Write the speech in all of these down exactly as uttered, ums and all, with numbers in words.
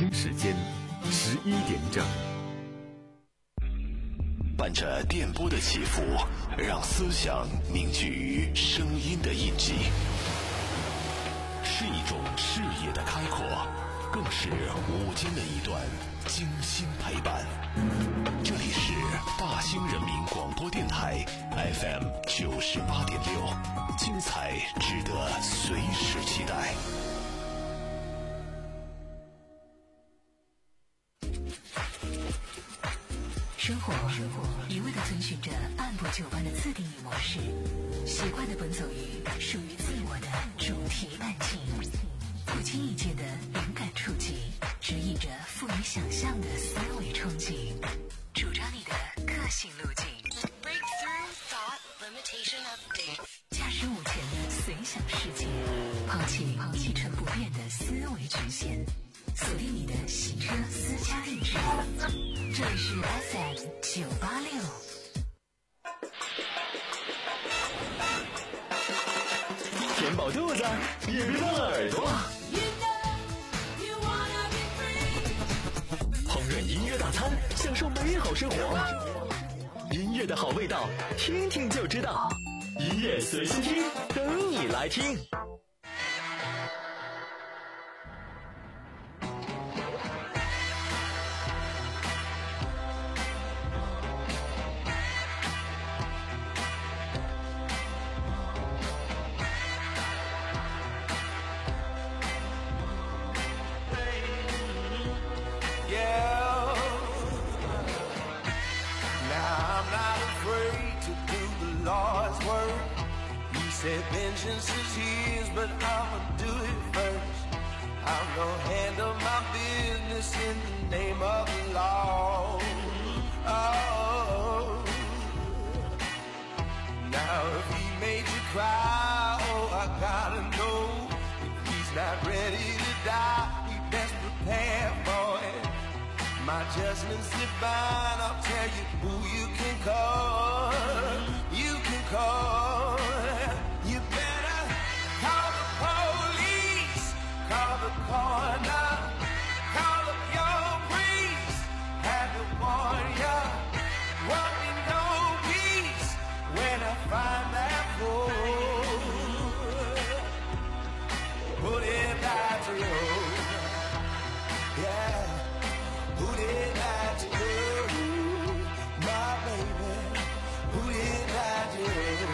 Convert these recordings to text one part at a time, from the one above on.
京时间十一点整。 伴着电波的起伏，让思想凝聚于声音的印记，是一种视野的开阔，更是午间的一段精心陪伴。这里是大兴人民广播电台 F M 九十八点六，精彩值得随时期待。 生活一味地遵循着按部就班的自定义模式，习惯地奔走于属于自我的主题半径，不经意间的灵感触及，指引着富于想象的思维憧憬，主张你的个性路径。Breakthrough Thought Limitation Update， 驾驶午前的随想世界，抛弃一成不变的思维局限，锁定你的行车私家定制。这里是 F M 九八六。 填饱肚子，也别忘了耳朵。烹饪音乐大餐，享受美好生活。音乐的好味道，听听就知道。音乐随心听，等你来听。 Said vengeance is his, but I'ma do it first. I'm gonna handle my business in the name of the law. Oh, now if he made you cry, oh, I gotta know. If he's not ready to die, he best prepare for it. My judgment's divine, I'll tell you who you can call. You can call. You better call the police, call the coroner, call up your priest, have to warn ya, won't be no peace when I find that fool. Put it back to you, yeah, put it back to you, my baby, put it back to you.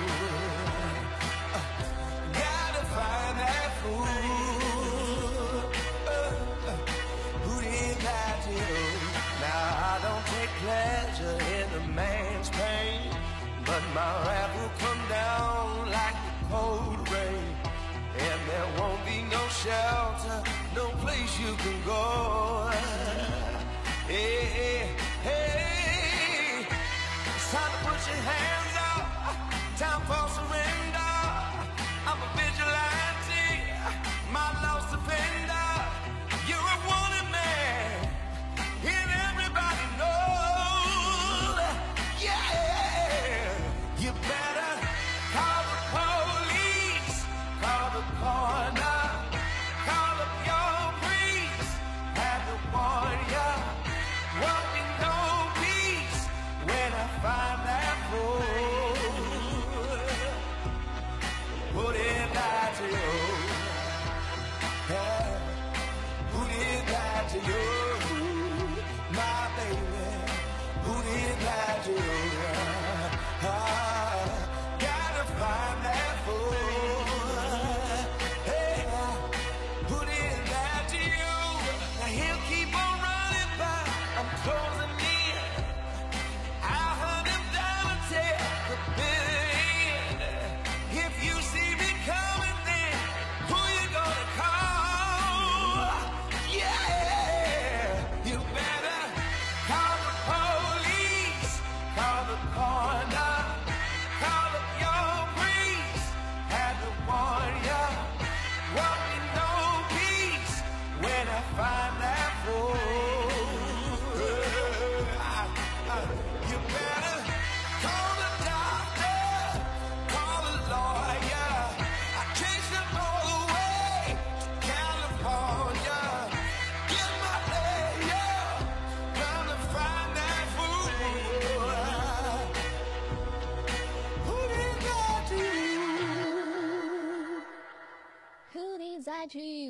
Find that fool, uh, uh, who did that to you? Now I don't take pleasure in a man's pain, but my wrath will come down like the cold rain, and there won't be no shelter, no place you can go. Hey, hey, hey, it's time to put your hands up, time for surrender. I'm a vigilante, my lost offender. You're a wanted man, and everybody knows. Yeah, you better call the police, call the coroner, call up your priest,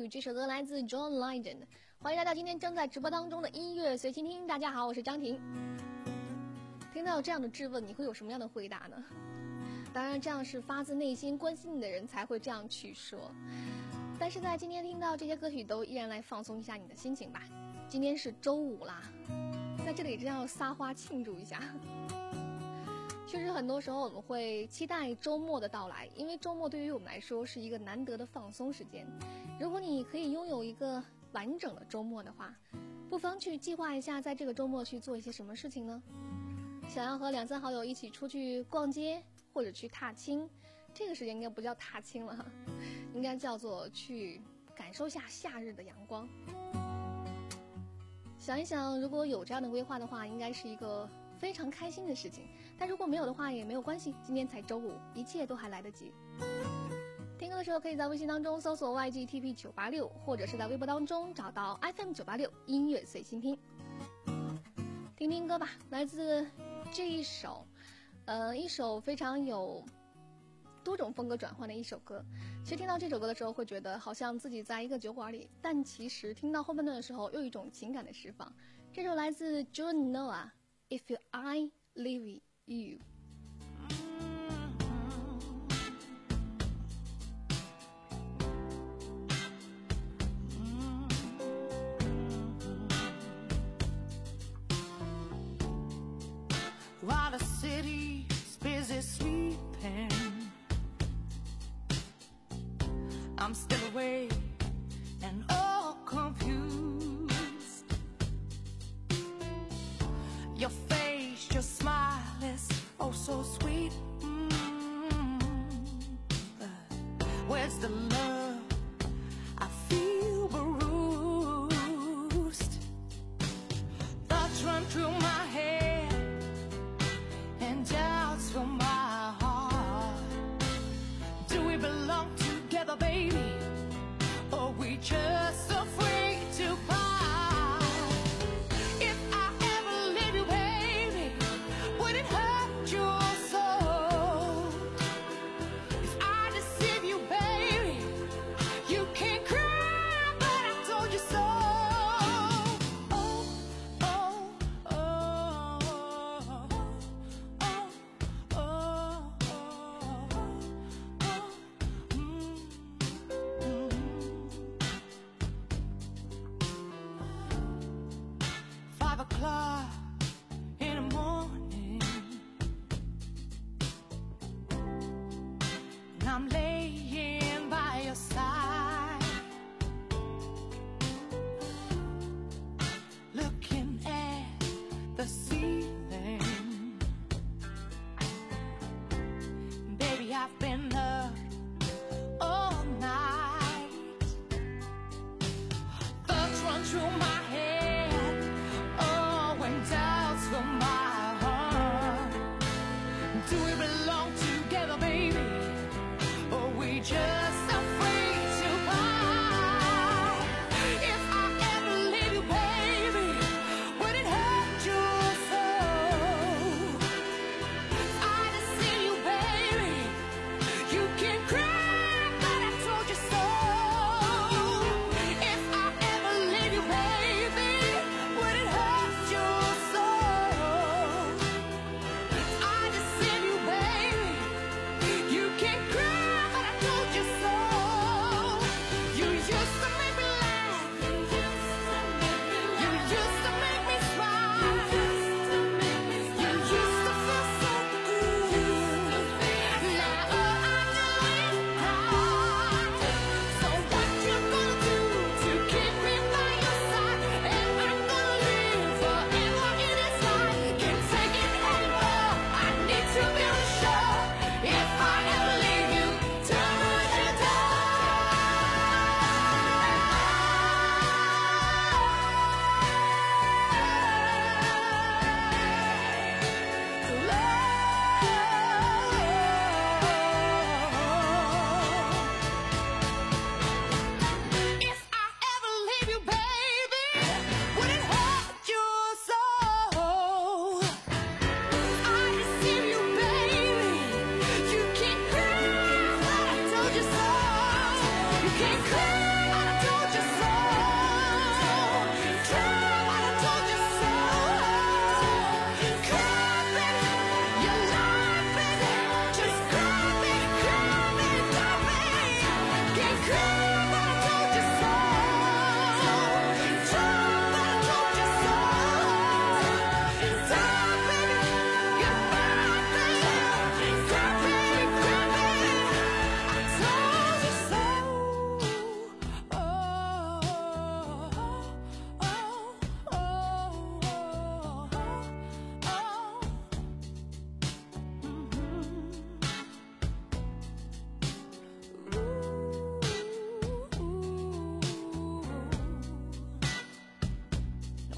You， 这首歌来自 John Legend。欢迎来到今天正在直播当中的音乐随心听。大家好，我是张婷。听到这样的质问，你会有什么样的回答呢？当然，这样是发自内心关心你的人才会这样去说。但是在今天听到这些歌曲，都依然来放松一下你的心情吧。今天是周五啦，在这里真要撒花庆祝一下。确实很多时候我们会期待周末的到来，因为周末对于我们来说是一个难得的放松时间。如果你可以拥有一个完整的周末的话，不妨去计划一下在这个周末去做一些什么事情呢？想要和两三好友一起出去逛街或者去踏青，这个时间应该不叫踏青了，应该叫做去感受下夏日的阳光。想一想，如果有这样的规划的话，应该是一个非常开心的事情。但如果没有的话也没有关系，今天才周五，一切都还来得及。听歌的时候可以在微信当中搜索 Y G T P 九八六， 或者是在微博当中找到 F M 九八六 音乐随心听。听听歌吧，来自这一首呃，一首非常有多种风格转换的一首歌。其实听到这首歌的时候会觉得好像自己在一个酒馆里，但其实听到后半段的时候又有一种情感的释放。这首来自 Joan Noah If I Leave You。 While the city's busy sleeping, I'm still awake and all confused. Your face, your smile is oh so sweet. Mm-hmm. Where's the love? I feel bruised. Thoughts run through my head and doubts fill my heart. Do we belong together, baby? Or we just afraid to part? If I ever leave you, baby, would it hurt your soul? If I deceive you, baby, you can cry, but I told you so. Oh, oh, oh, oh, oh, oh, oh, mm. Five o'clock in the morning, and I'm laying by your side, looking at the ceiling. Baby, I've been up all night. Thoughts run through my head. Oh,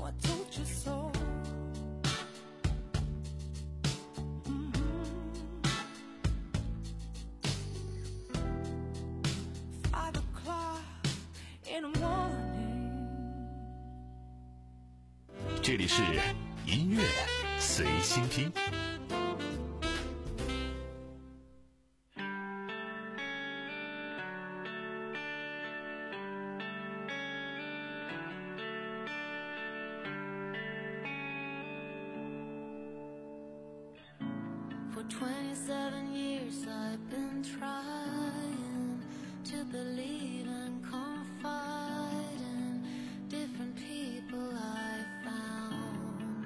I told you so. Five o'clock in the morning. 这里是音乐随心听。 For twenty-seven years I've been trying to believe and confide in different people I found.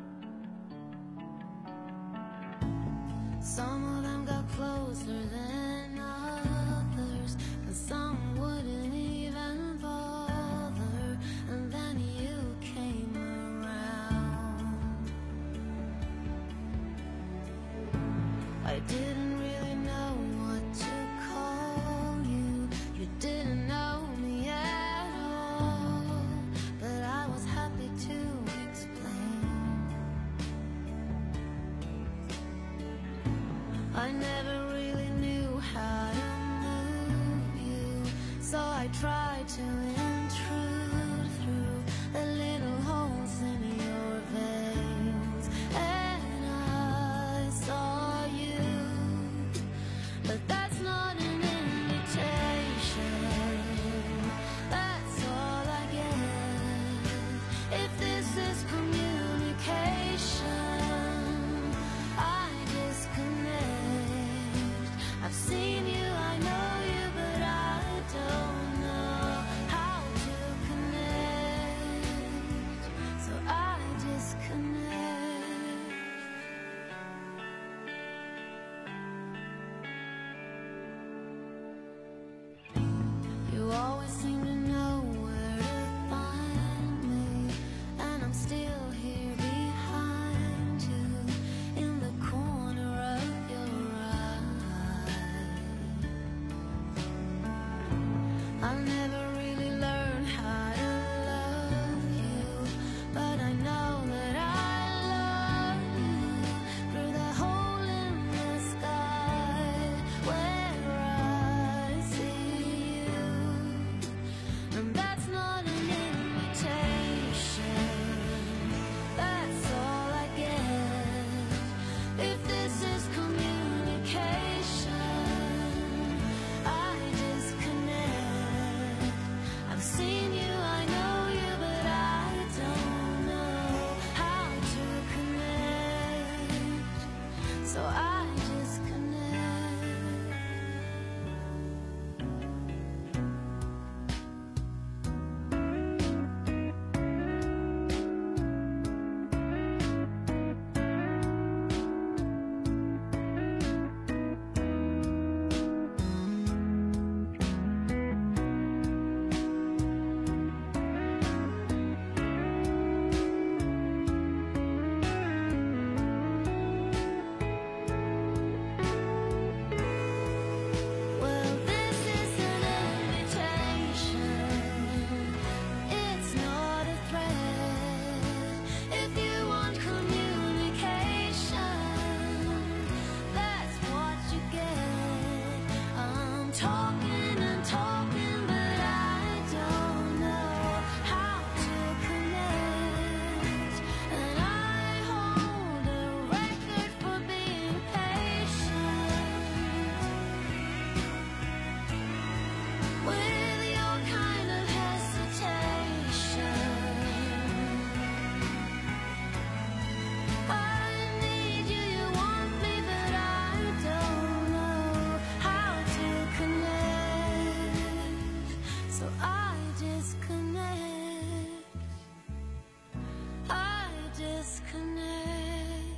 Some of them got closer than others, and some wouldn't even bother, and then you came around. I didn't really know what to call you. You didn't know me at all, but I was happy to explain. I never really knew how to move you, so I tried to intrude through the little holes in your veins, and I saw you. But that's not an invitation, that's all I get. If this is communication, I disconnect. I've seen you, I know you, but I don't know how to connect, so I disconnect. You always seem to know where to find me, and I'm still here behind you, in the corner of your eye. I never really learned how to love you, but I know that I love you through the hole in the sky where I see you. And that's not an invitation, that's all I get. If this is communication, I disconnect. I've seen you, I know you, but I don't know how to connect, so I disconnect. Well, this is an invitation, it's not a threat. If you want communication, that's what you get. I'm talking and talking, but I don't know how to connect, and I hold a record for being patient with your kind of hesitation. I need you, you want me, but I don't know how to connect, so I disconnect. I disconnect.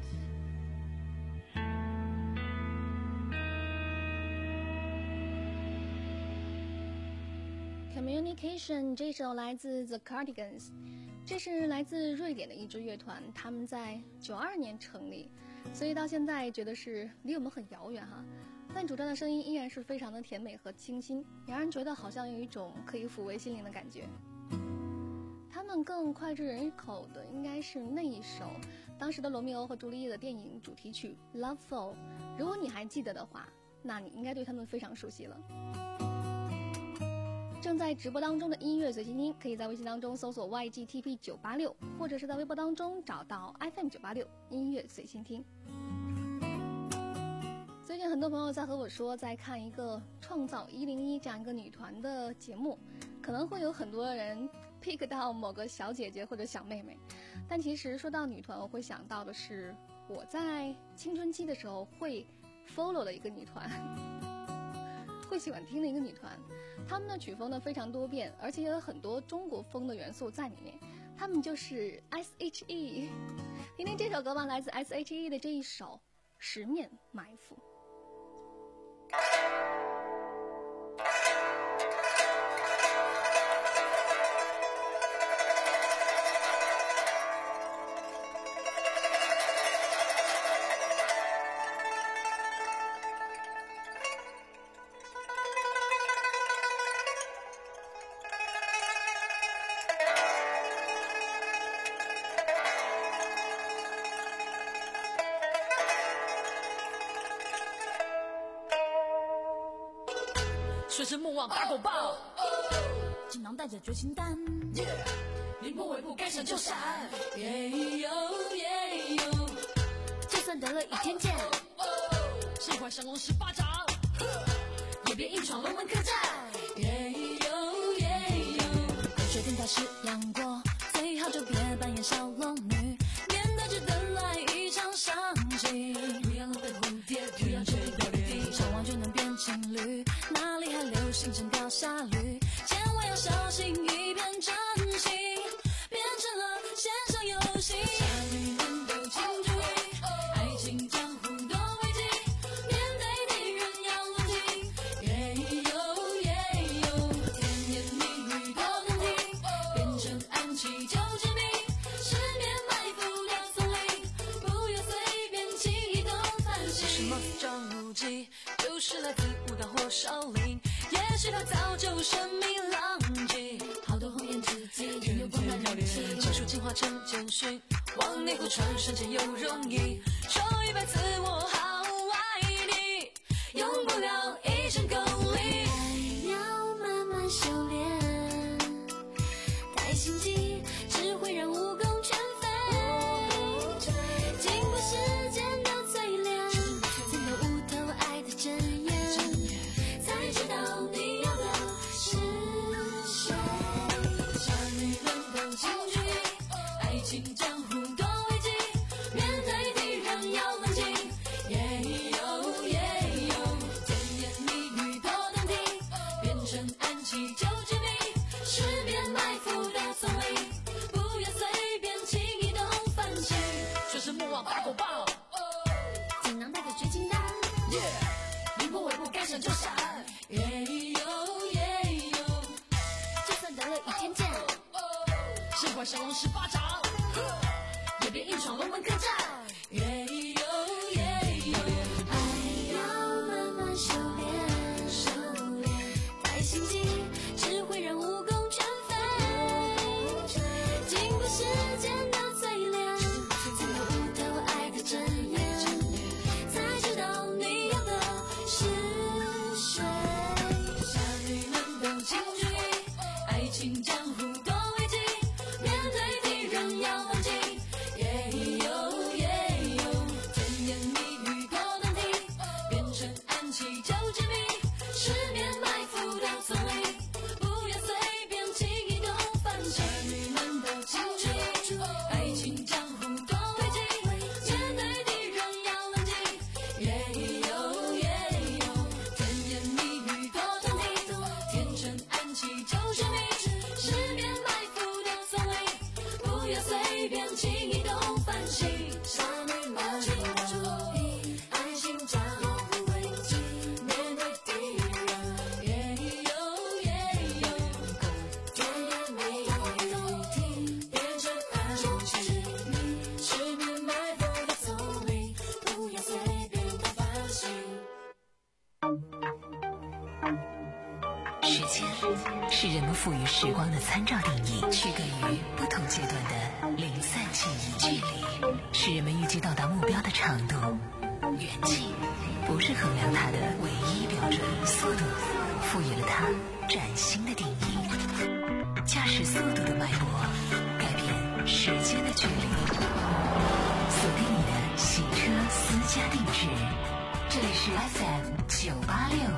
Communication 这首来自 The Cardigans， 这是来自瑞典的一支乐团，他们在九二年成立，所以到现在觉得是离我们很遥远哈。但主唱的声音依然是非常的甜美和清新，让人觉得好像有一种可以抚慰心灵的感觉。他他们更脍炙人口的应该是那一首当时的罗密欧和朱丽叶的电影主题曲《Love Fall》，如果你还记得的话，那你应该对他们非常熟悉了。正在直播当中的音乐随心听，可以在微信当中搜索 Y G T P 九八六，或者是在微博当中找到 F M 九八六音乐随心听。最近很多朋友在和我说，在看一个创造一零一这样一个女团的节目，可能会有很多人 pick 到某个小姐姐或者小妹妹，但其实说到女团，我会想到的是我在青春期的时候会 follow 的一个女团，会喜欢听的一个女团。他们的曲风呢非常多变，而且也有很多中国风的元素在里面。他们就是 S H E， 听听这首歌吧，来自 S H E 的这一首《十面埋伏》。 水深莫忘大狗抱，锦囊带着绝情丹，凌波微步该闪就闪， 就算得了倚天剑， 身怀降龙十八掌，也别硬闯龙门客栈。 水天台是杨过，最好就别扮演小龙女，免得只等来一场伤心。 不要浪费蝴蝶，不要吹到地， 上网就能变情侣，哪里还流行成高下驴？千万要小心一片真心，变成了线上游戏。 傻女人都请注意，爱情江湖多危机，面对敌人要冷静。耶呦耶呦，甜言蜜语多动听，变成暗器就致命，十面埋伏要丛林，不要随便轻易动凡心。 什么张无忌，就是来自武道或少林，也许他早就神秘浪迹，好多红颜知己也有光环人气，情书进化成简讯，往内湖传瞬间又容易，说一百次我好爱你，用不了一生功力。要慢慢修炼，太心机只会让武功全废，经过时间的淬炼，才能悟透爱的真言，才知道你要的是谁。 傻女人都请注意，爱情江湖多危机，面对敌人要冷静。耶呦耶呦，甜言蜜语多动听，变成暗器就致命，十面埋伏的丛林，不要随便轻易动凡心。水深莫忘大狗抱， 锦囊带着绝情丹， 凌波微步该闪就闪。耶呦耶呦， 就算得了倚天剑， 身怀降龙十八掌，也别硬闯龙门客栈。耶呦耶呦， 爱要慢慢修炼，修炼太心机只会让武功全废，经过时间的淬炼，才能悟透爱的真言，才知道你要的是谁。 傻女人都请注意，爱情江湖多危机，面对敌人要冷静。耶呦耶呦，甜言蜜语多动听，变成暗器就致命，十面埋伏的丛林，不要随便轻易动凡心。傻女人都请注意，爱情江湖多危机，面对敌人要冷静。耶呦耶呦，甜言蜜语多动听，变成暗器就致命，十面埋伏的丛林，不要随便轻易动凡心。 傻女人请注意，爱情江湖危机，面对敌人耶呦耶呦， 甜言蜜语动听，变成暗器，十面埋伏的丛林，不要随便动凡心。 时间是人们赋予时光的参照定义，区隔于不同阶段的零散记忆。距离是人们预计到达目标的长度，远近不是衡量它的唯一标准，速度赋予了它崭新的定义。驾驶速度的脉搏，改变时间的距离。锁定你的洗车私家定制，这里是 F M 九八六。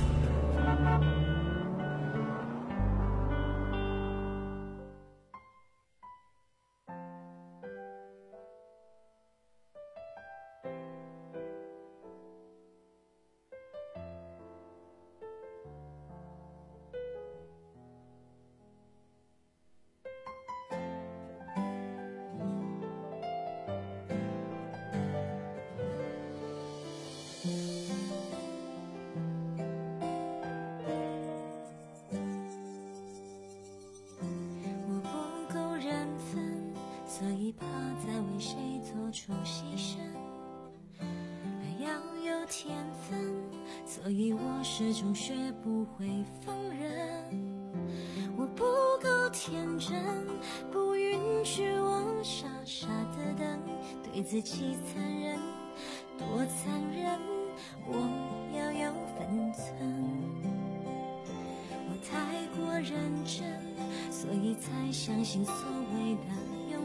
所以怕再为谁做出牺牲，爱要有天分，所以我始终学不会放任。我不够天真，不允许我傻傻的等，对自己残忍，多残忍，我要有分寸。我太过认真，所以才相信所谓的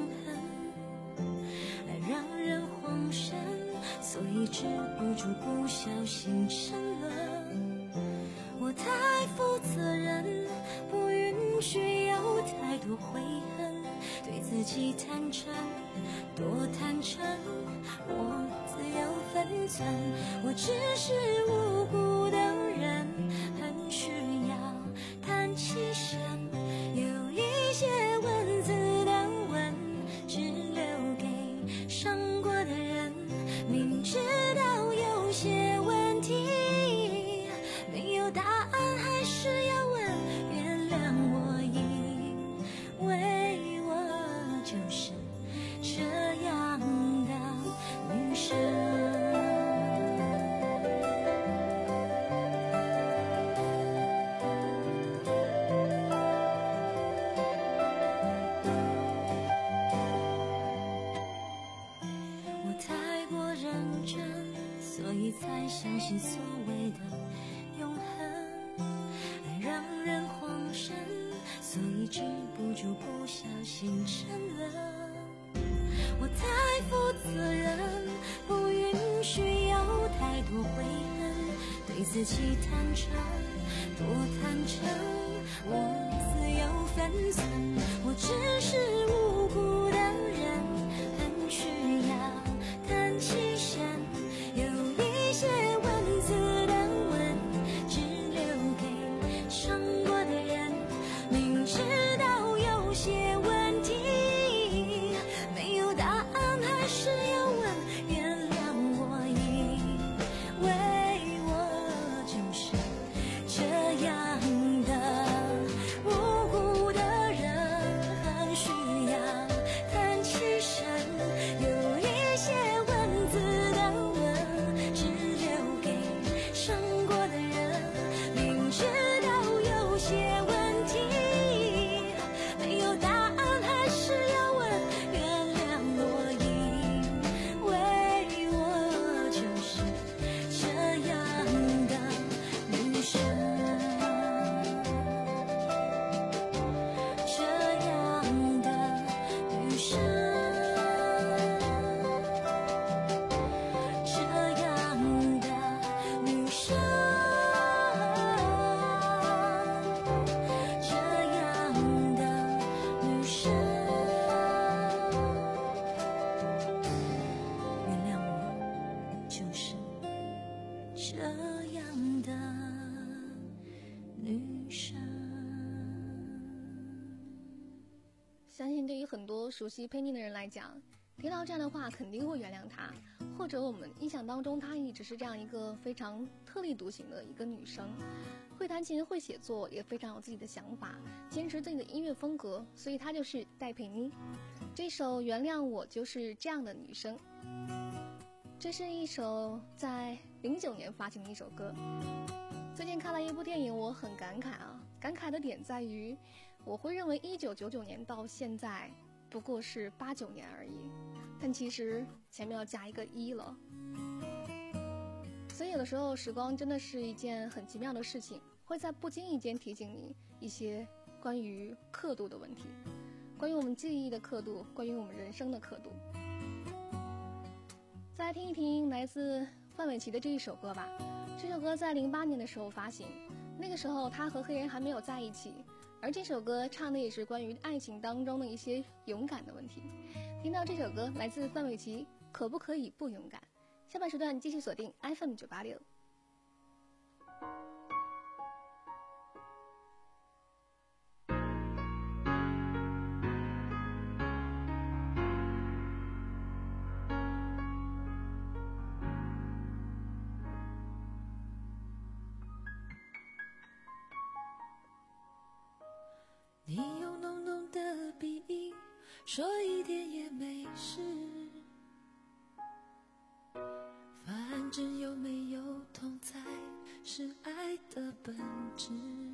让人慌神，所以止不住不小心沉沦。我太负责任，不允许有太多悔恨，对自己坦诚，多坦诚，我自有分寸。我只是无辜的人，很需要叹气声，有一些文字的吻只留给伤过的人，明知道有些问题没有答案，还是要问。原谅我，因为我就是这样的女生。所以才相信所谓的永恒，爱让人慌神，所以止不住不小心沉沦。我太负责任，不允许有太多悔恨，对自己坦诚，多坦诚，我自有分寸。我只是无辜的人，很需要叹气声，有一些文字的吻只留给伤过的人，明知道有些问题没有答案，还是要问。原谅我，因为我就是这样的无辜的人，很需要叹气声，有一些文字的吻只留给伤过的人，明知道有些问题没有答案，还是要问。原谅我，因为我就是这样的女生，这样的女生，这样的女生，这样的女生。原谅我，就是这样的女生。 相信对于很多熟悉佩妮的人来讲，听到这样的话肯定会原谅她，或者我们印象当中她一直是这样一个非常特立独行的一个女生，会弹琴会写作，也非常有自己的想法，坚持自己的音乐风格，所以她就是戴佩妮。这首原谅我就是这样的女生，这是一首在零九年发行的一首歌。最近看了一部电影，我很感慨啊， 感慨的点在于，我会认为一九九九年到现在不过是八九年而已，但其实前面要加一个一了。所以有的时候时光真的是一件很奇妙的事情，会在不经意间提醒你一些关于刻度的问题，关于我们记忆的刻度，关于我们人生的刻度。再来听一听来自范玮琪的这一首歌吧。这首歌在零八年的时候发行，那个时候他和黑人还没有在一起，而这首歌唱的也是关于爱情当中的一些勇敢的问题。听到这首歌来自范玮琪，可不可以不勇敢？下半时段继续锁定 F M 九八六。 你用浓浓的鼻音说一点也没事，反正有没有痛才是爱的本质。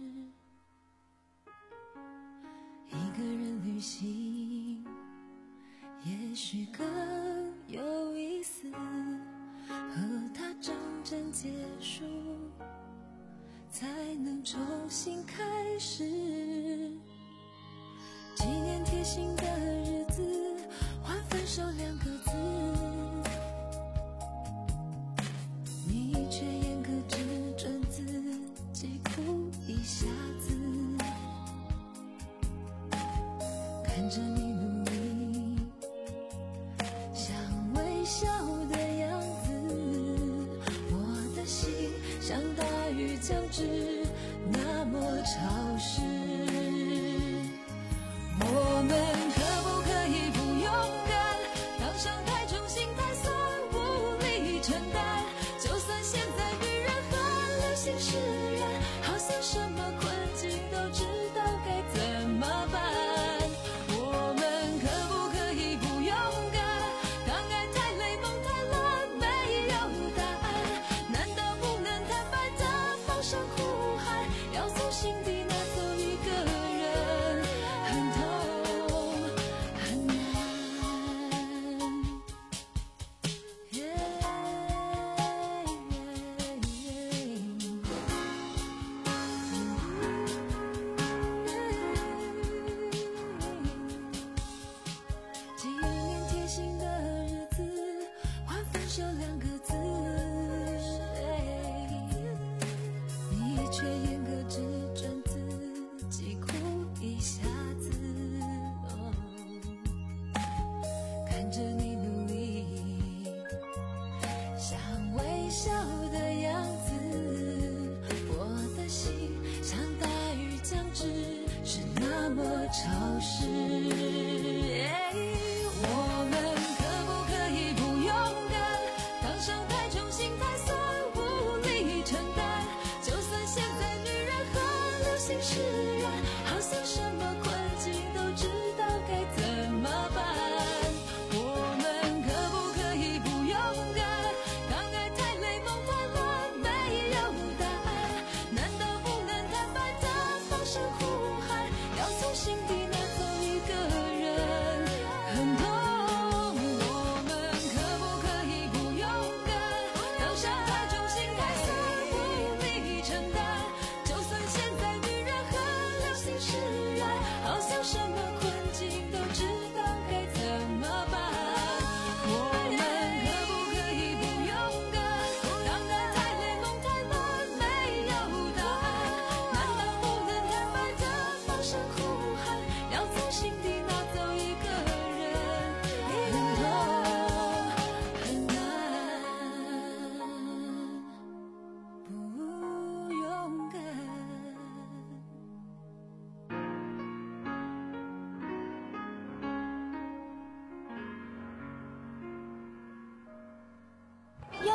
一个人旅行也许更有意思，和他真正结束才能重新开始。纪念贴心的日子换分手两个字，你却严格只准自己哭一下子。看着你努力想微笑的样子，我的心像大雨将至，那么潮湿。我们可不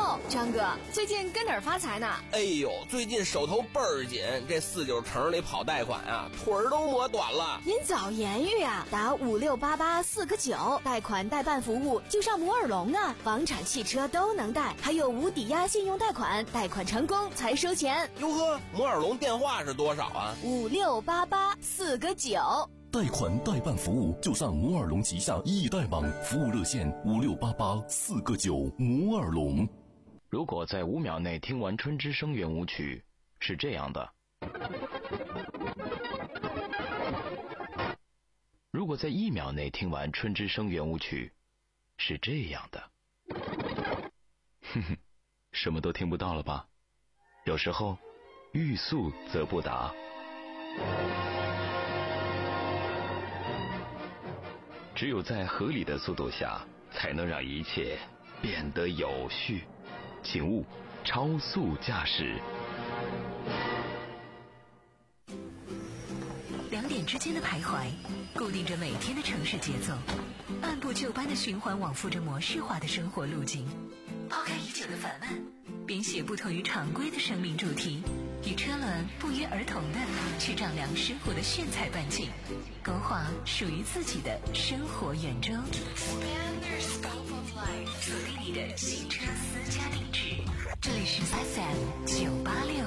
哟，张哥，最近跟哪儿发财呢？ 哎呦，最近手头倍儿紧，这四九城里跑贷款啊，腿儿都磨短了。 您早言语啊，打五六八八四个九，贷款代办服务就上摩尔龙啊，房产、汽车都能贷，还有无抵押信用贷款，贷款成功才收钱。 哟呵，摩尔龙电话是多少啊？ 五六八八四个九。 贷款代办服务就上摩尔龙旗下易贷网，服务热线五六八八四个九。摩尔龙。 如果在五秒内听完春之声圆舞曲，是这样的；如果在一秒内听完春之声圆舞曲，是这样的。哼哼，什么都听不到了吧？有时候，欲速则不达。只有在合理的速度下，才能让一切变得有序。请勿超速驾驶。 两点之间的徘徊，固定着每天的城市节奏，按部就班的循环往复着模式化的生活路径。抛开已久的烦闷，编写不同于常规的生命主题，与车轮不约而同的去丈量生活的炫彩半径，勾画属于自己的生活圆周。锁定你的新车私家定制，这里是 F M 九八六。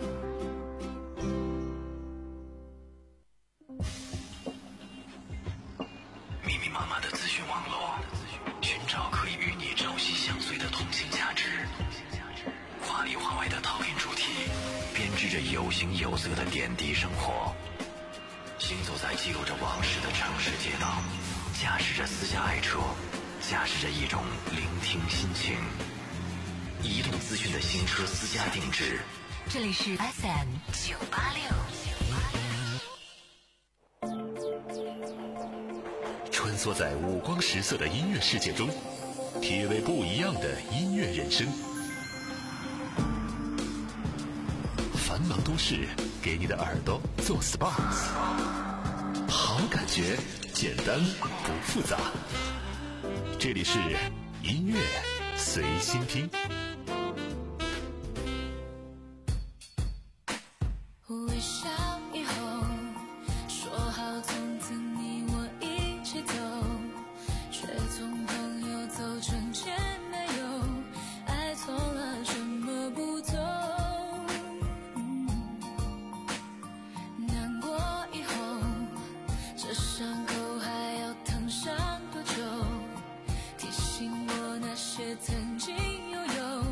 密密麻麻的资讯网络，寻找可以与你朝夕相随的同性价值。华里华外的套印主题，编织着有形有色的点滴生活。行走在记录着往事的城市街道，驾驶着私家爱车，驾驶着一种聆听心情。移动资讯的新车私家定制， 这里是 F M 九八六。 穿梭在五光十色的音乐世界中，体味不一样的音乐人生。繁忙都市给你的耳朵做 S P A， 好感觉简单不复杂。这里是音乐随心听。 微笑以后，说好从此你我一起走，却从朋友走成前男友，爱错了什么不懂。嗯、难过以后，这伤口还要烫伤多久？提醒我那些曾经拥有。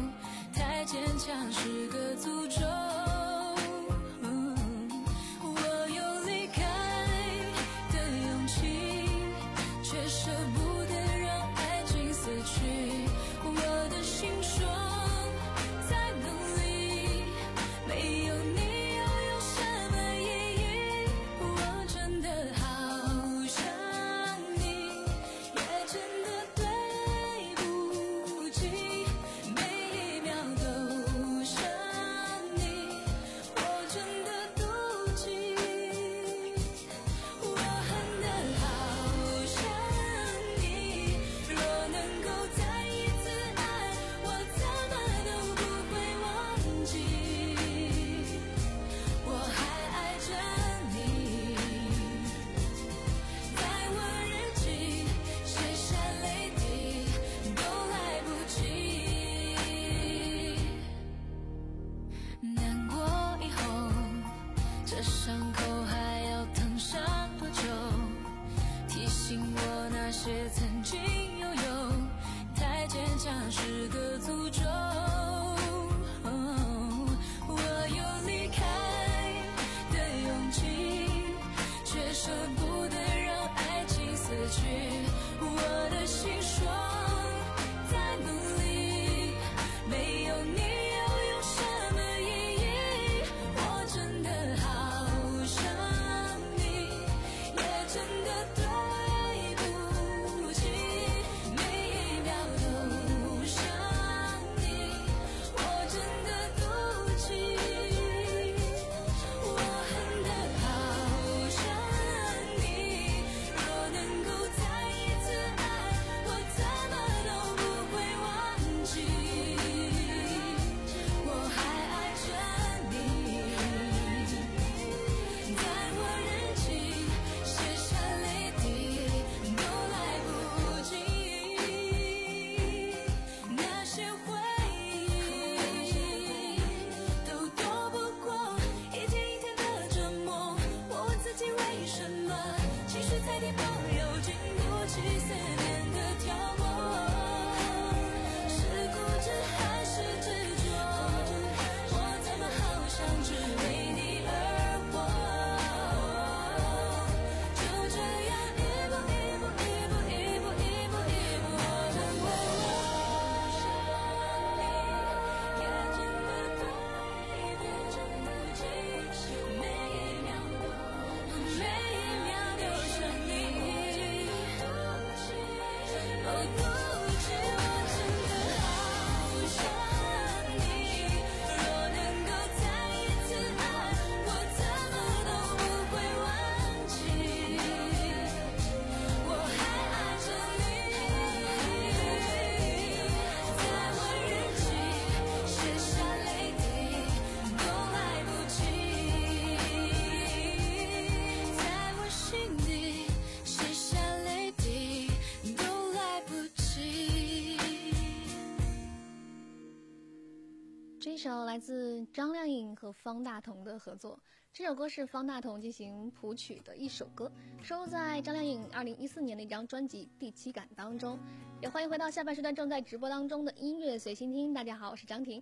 这首来自张靓颖和方大同的合作，这首歌是方大同进行谱曲的一首歌，收录在张靓颖二零一四年的一张专辑《第七感》当中。也欢迎回到下半时段正在直播当中的音乐随心听。大家好，我是张婷。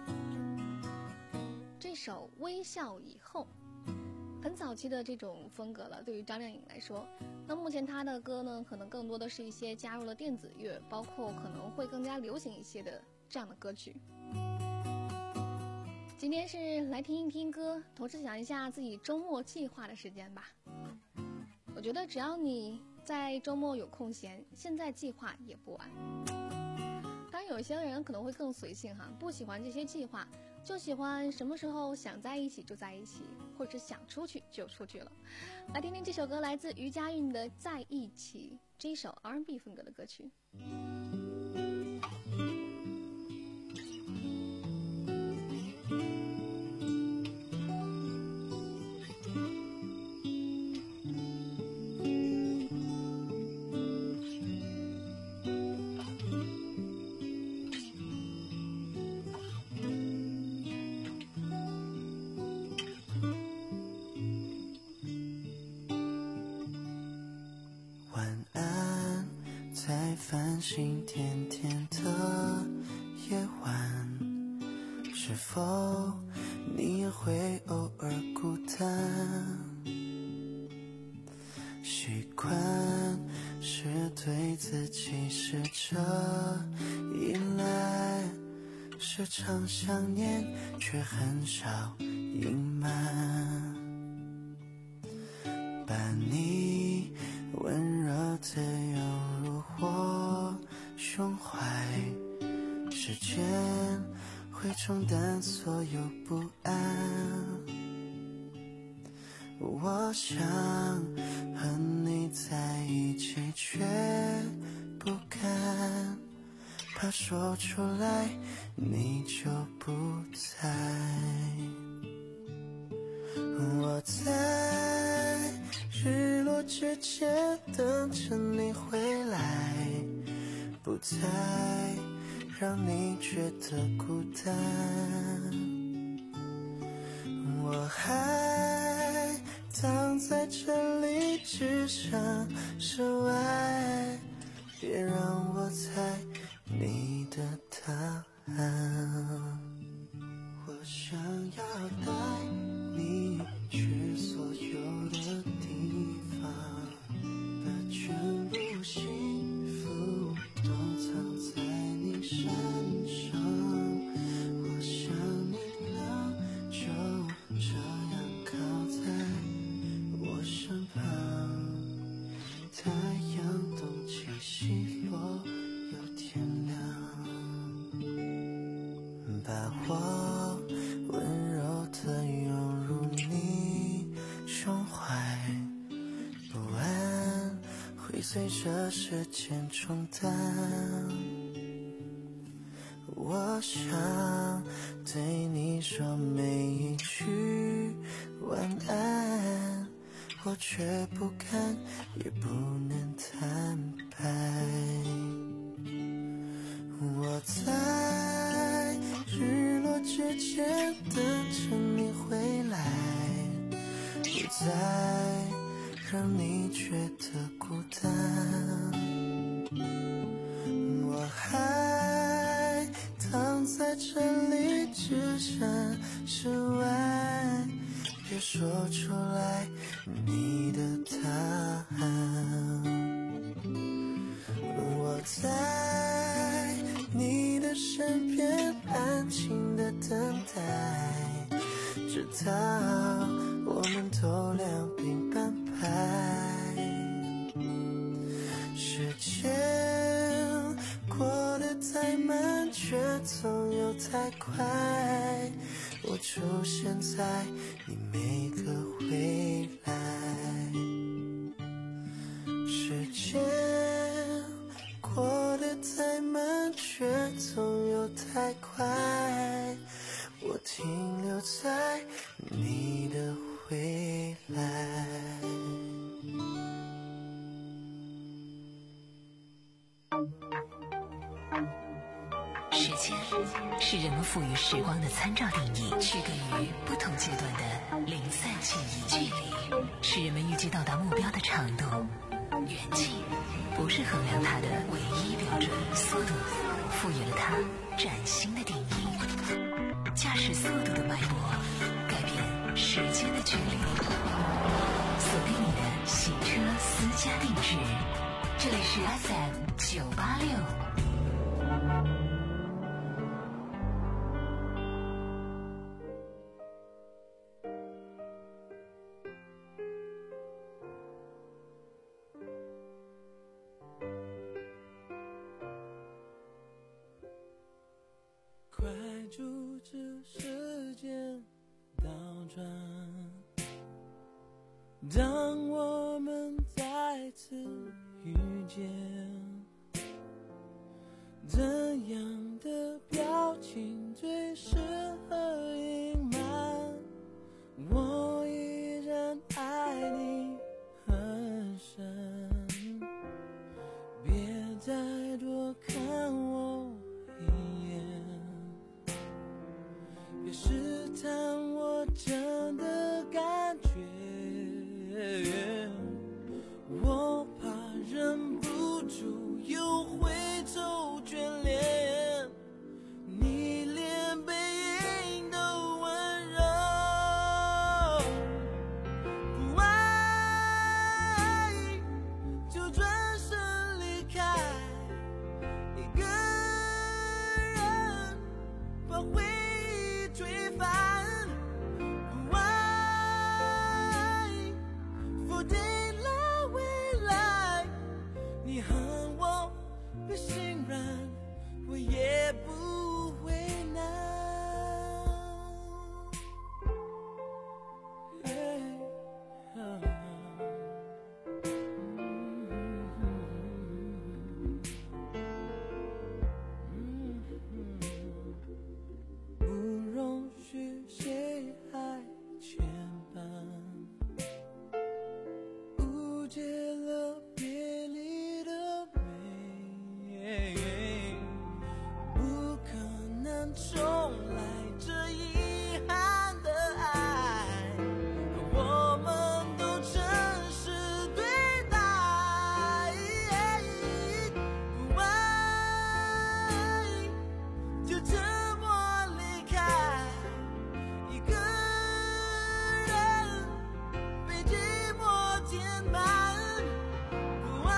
这首《微笑以后》很早期的这种风格了，对于张靓颖来说。那目前她的歌呢，可能更多的是一些加入了电子乐，包括可能会更加流行一些的这样的歌曲。今天是来听一听歌，同时想一下自己周末计划的时间吧。我觉得只要你在周末有空闲，现在计划也不晚。当然有些人可能会更随性哈，不喜欢这些计划，就喜欢什么时候想在一起就在一起，或者想出去就出去了。来听听这首歌，来自余佳韵的《在一起》，这一首 R and B 风格的歌曲。 繁星点点的夜晚，是否你也会偶尔孤单？习惯是对自己试着依赖，时常想念却很少隐瞒，把你温柔的拥入我胸怀，时间会冲淡所有不安。我想和你在一起，却不敢，怕说出来你就不在。我在日落之前等着你回来，不再让你觉得孤单。我还躺在这里，只想室外，别让我猜你的答案。我想要带你去所有的地方，把全部幸福都藏在你身上。我想你了，就这样靠在我身旁，太阳东起西落又天亮，把我温柔地拥入你胸怀，不安会随着时间冲淡。我想对你说每一句晚安，我却不敢也不能坦白。我在日落之前等着你回来，不再让你觉得孤单。我还躺在这里，只剩室外，别说出来你的答案。我在你的身边安静的等待，直到我们都两鬓斑白。时间总有太快，我出现在你每个未来。时间过得太慢，却总有太快，我停留在你的未来。 时间是人们赋予时光的参照定义，区隔于不同阶段的零散记忆。距离是人们预计到达目标的长度，远近不是衡量它的唯一标准，速度赋予了它崭新的定义。驾驶速度的脉搏，改变时间的距离。锁定你的行车私家定制，这里是 F M 九八六。 快阻止时间倒转，当我们再次遇见，怎样的表情最适合隐瞒我依然爱你很深，别再多看我一眼，别试探我真的感觉，我怕忍不住又回头眷恋你连背影都温柔，不爱就转身离开，一个人把回忆推翻，不爱否定了未来，你恨我被心软，我也不为难。不容许谁还牵绊，误解了别离的美，不可能重来这遗憾的爱，我们都诚实对待，不爱就这么离开，一个人被寂寞填满，不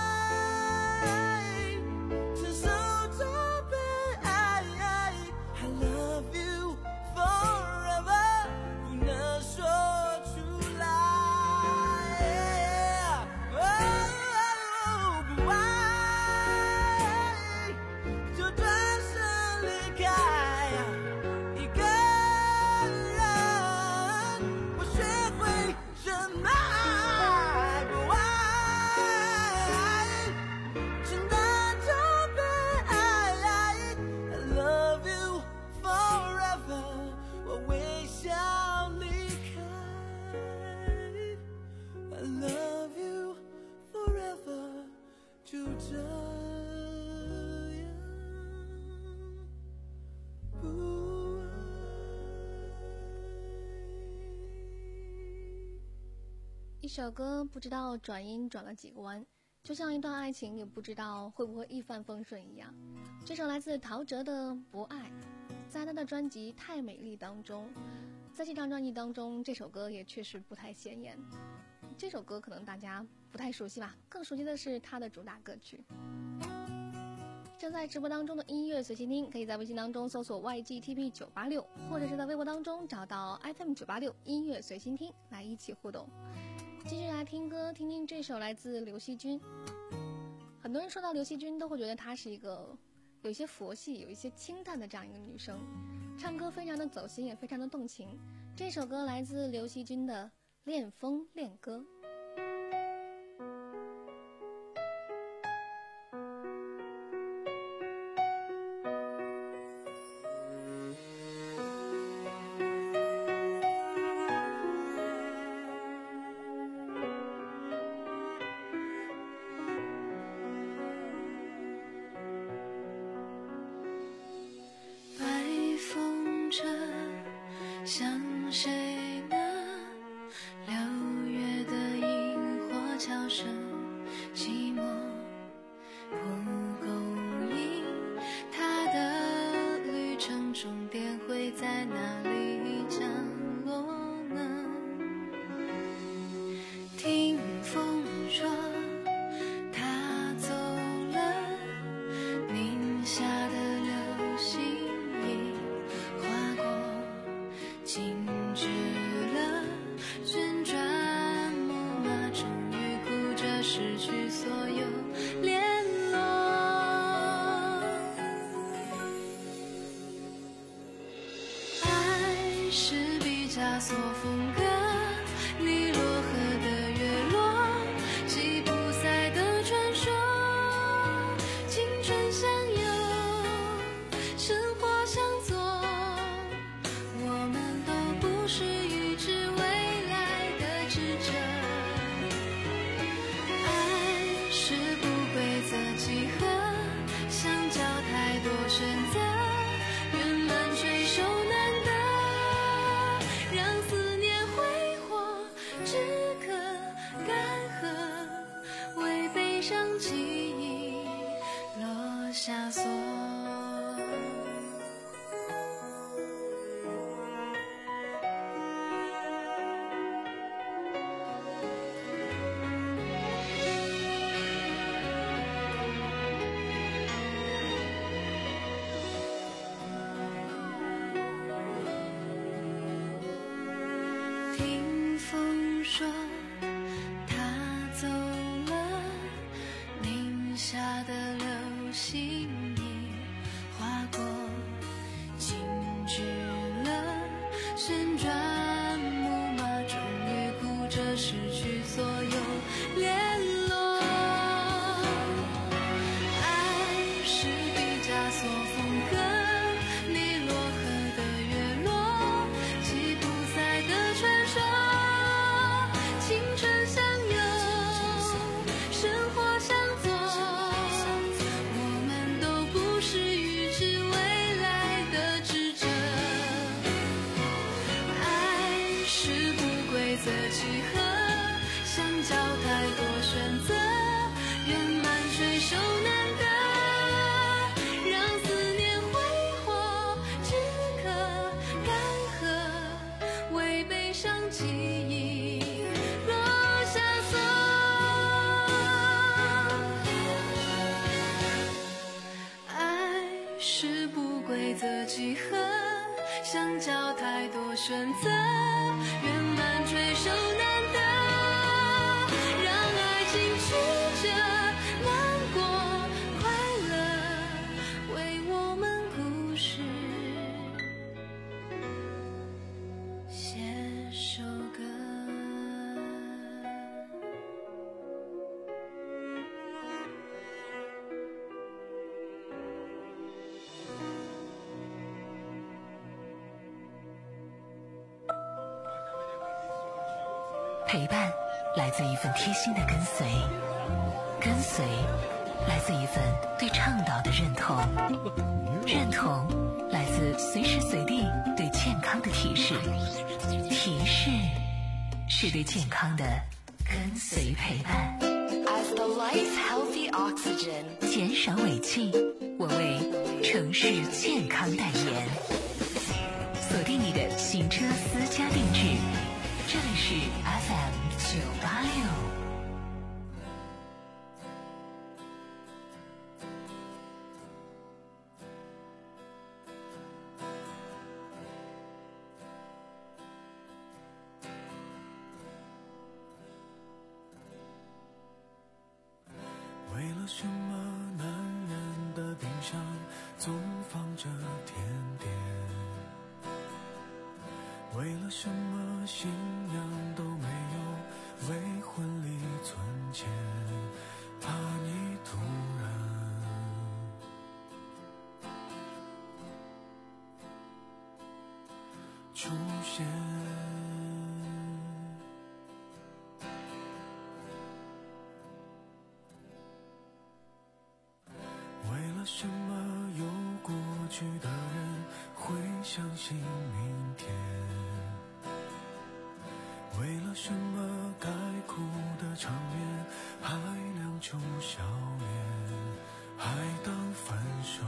爱承受着被爱， I love you forever 不能说出来，哦，不爱就转身离开，一个人我学会忍耐，不爱承担着被爱， I love you forever 我微笑离开， I love you forever 就这样不爱。 一首歌不知道转音转了几个弯，就像一段爱情也不知道会不会一帆风顺一样。这首来自陶喆的《不爱》，在他的专辑《太美丽》当中，在这张专辑当中，这首歌也确实不太显眼。这首歌可能大家不太熟悉吧，更熟悉的是他的主打歌曲。正在直播当中的音乐随心听，可以在微信当中搜索 Y G T P 九八六，或者是在微博当中找到 F M 九八六音乐随心听来一起互动。继续来听歌，听听这首来自刘惜君。很多人说到刘惜君都会觉得她是一个有一些佛系，有一些清淡的这样一个女生，唱歌非常的走心，也非常的动情。这首歌来自刘惜君的《恋风恋歌》。 像谁呢？六月的萤火悄声，寂寞蒲公英，它的旅程终点会在哪里降落呢？听风说他走了，宁夏的流星已划过，静止了，旋转木马终于哭着失去所有联络。爱是毕加索风格，尼罗河的月落，吉普赛的传说，青春相拥，生活相左，我们都不是预知未来的智者。爱是不规则几何，相较太多选择，圆满追求难得，让思念挥霍，只可干涸，为悲伤记忆落下锁。听风说他走了，宁夏的流星已划过，静止了，旋转木马终于哭着失去所有联络。爱是毕加索风格，尼罗河的月落，吉普赛的传说，青春相拥，生活相左，我们都不是预知未来的智者。爱是不规则几何，相较太多选择，圆满追求难得，让思念挥霍，只可干涸，为悲伤记忆落下锁。爱是不规则几何，相较太多选择，圆满追求难得，让爱情曲折，难过快乐，为我们故事写首歌。 陪伴来自一份贴心的跟随，跟随来自一份对倡导的认同，认同来自随时随地对健康的提示，提示是对健康的跟随陪伴。 As the life's healthy oxygen， 减少尾气，我为城市健康代言。锁定你的行车私家定制，这里是 F M 九八六。 为了什么男人的冰箱总放着甜点。为了什么信仰都没有，为婚礼存钱，怕你突然出现。为了什么有过去的人会相信明天？为了什么该哭的场面还亮出笑脸，还当分手？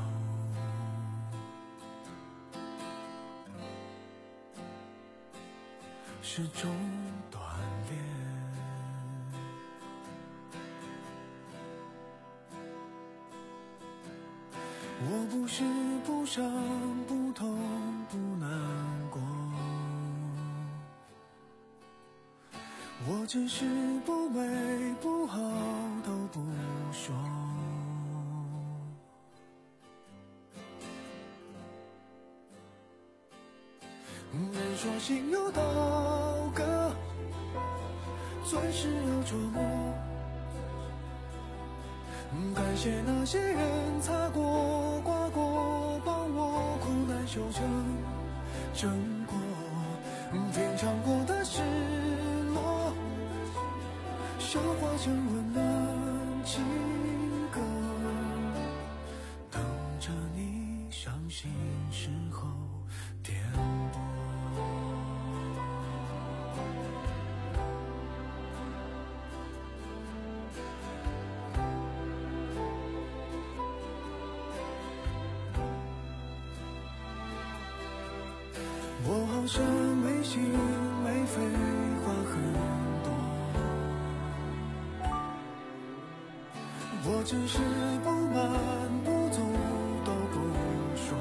是种锻炼。我不是不伤不痛不难过，我只是不美不好都不说。人说心有刀割，钻石要琢磨。感谢那些人擦过刮过，帮我苦难修成正果。品尝过的失落，消化成温暖情歌，等着你伤心时候点播。我好像没心没肺，话很多，我只是不满不足都不说。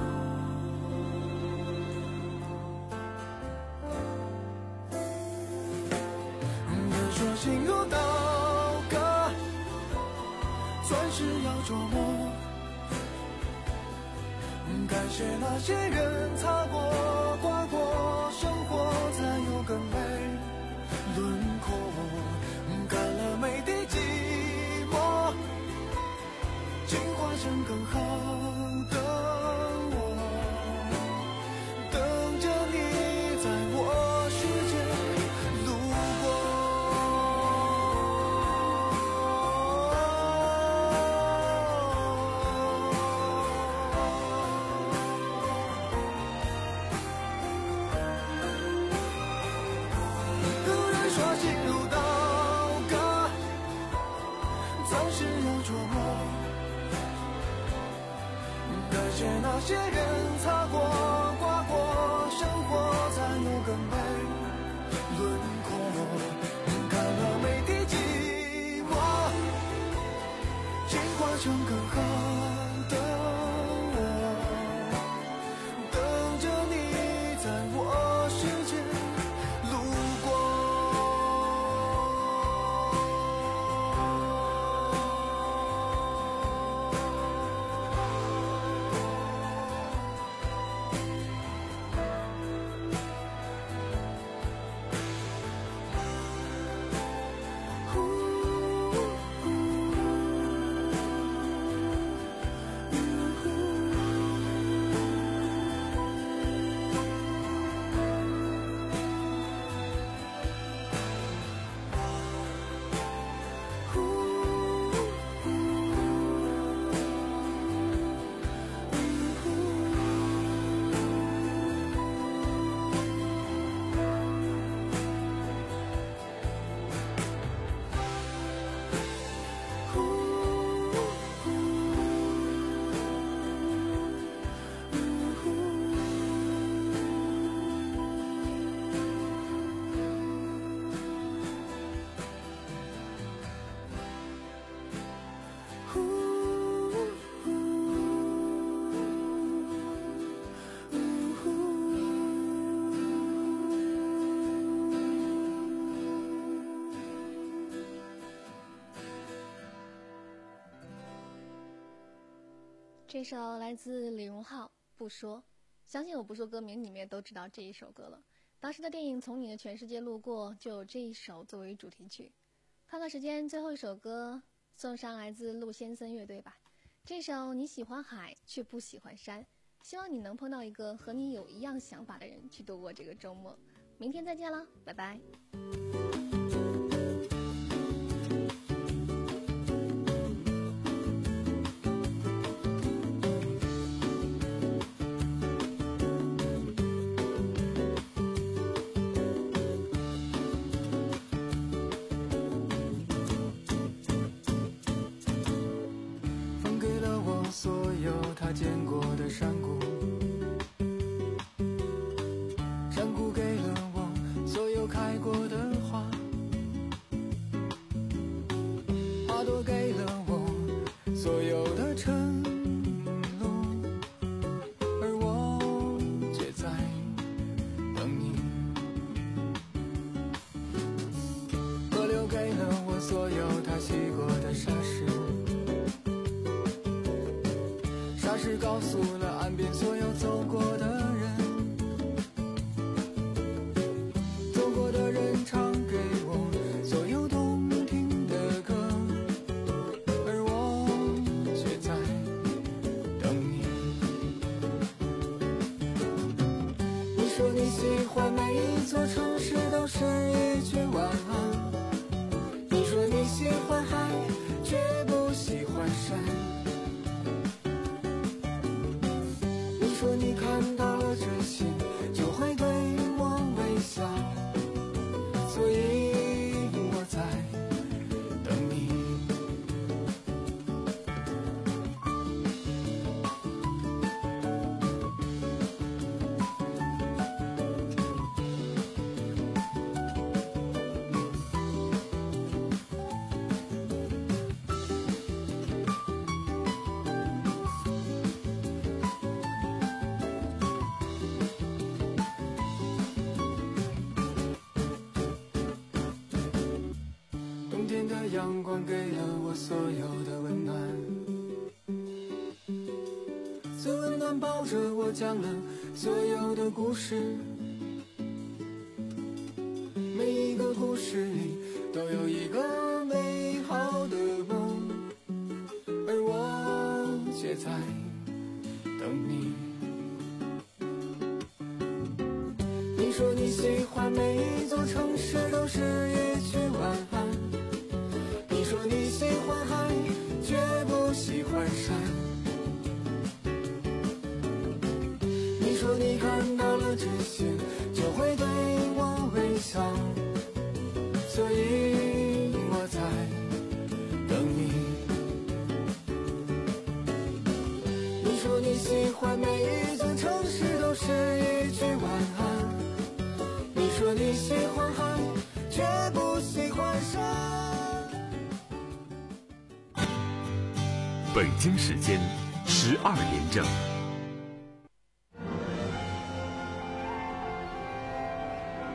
人说心如刀割，钻石要琢磨。感谢那些人擦过刮过，生活才有更美轮廓。干了每滴寂寞，进化成更好的我，等着你在我世界路说心如刀割，钻石要琢磨。感谢那些人擦过刮过，生活才有更美轮廓。看了每滴寂寞，进化成更好的我，等着你在我世界路过。 这首来自李荣浩《不说》，相信我不说歌名里面都知道这一首歌了。当时的电影《从你的全世界路过》就有这一首作为主题曲。看看时间，最后一首歌送上来自陆先森乐队吧。这首你喜欢海却不喜欢山，希望你能碰到一个和你有一样想法的人去度过这个周末。明天再见了，拜拜。 他见过的山谷，山谷给了我所有开过的花，花朵给了我所有的承诺，而我却在等你。河流给了我所有他洗过的沙石，沙石告诉了岸边所有走过的人，走过的人唱给我所有动听的歌，而我却在等你。你说你喜欢每一座城市都是一句晚安，你说你喜欢海却不喜欢山，说你看到了这些就会对我微笑，所以我在等你。阳光给了我所有的温暖，最温暖抱着我讲了所有的故事，每一个故事里都有一个美好的梦，而我却在等你。你说你喜欢每一座城市都是一句晚安，你说你喜欢海绝不喜欢山，你说你看到了这些就会对我微笑，所以我在等你。你说你喜欢每一座城市都是一句晚安，你说你喜欢海却不喜欢山。 北京时间十二点整。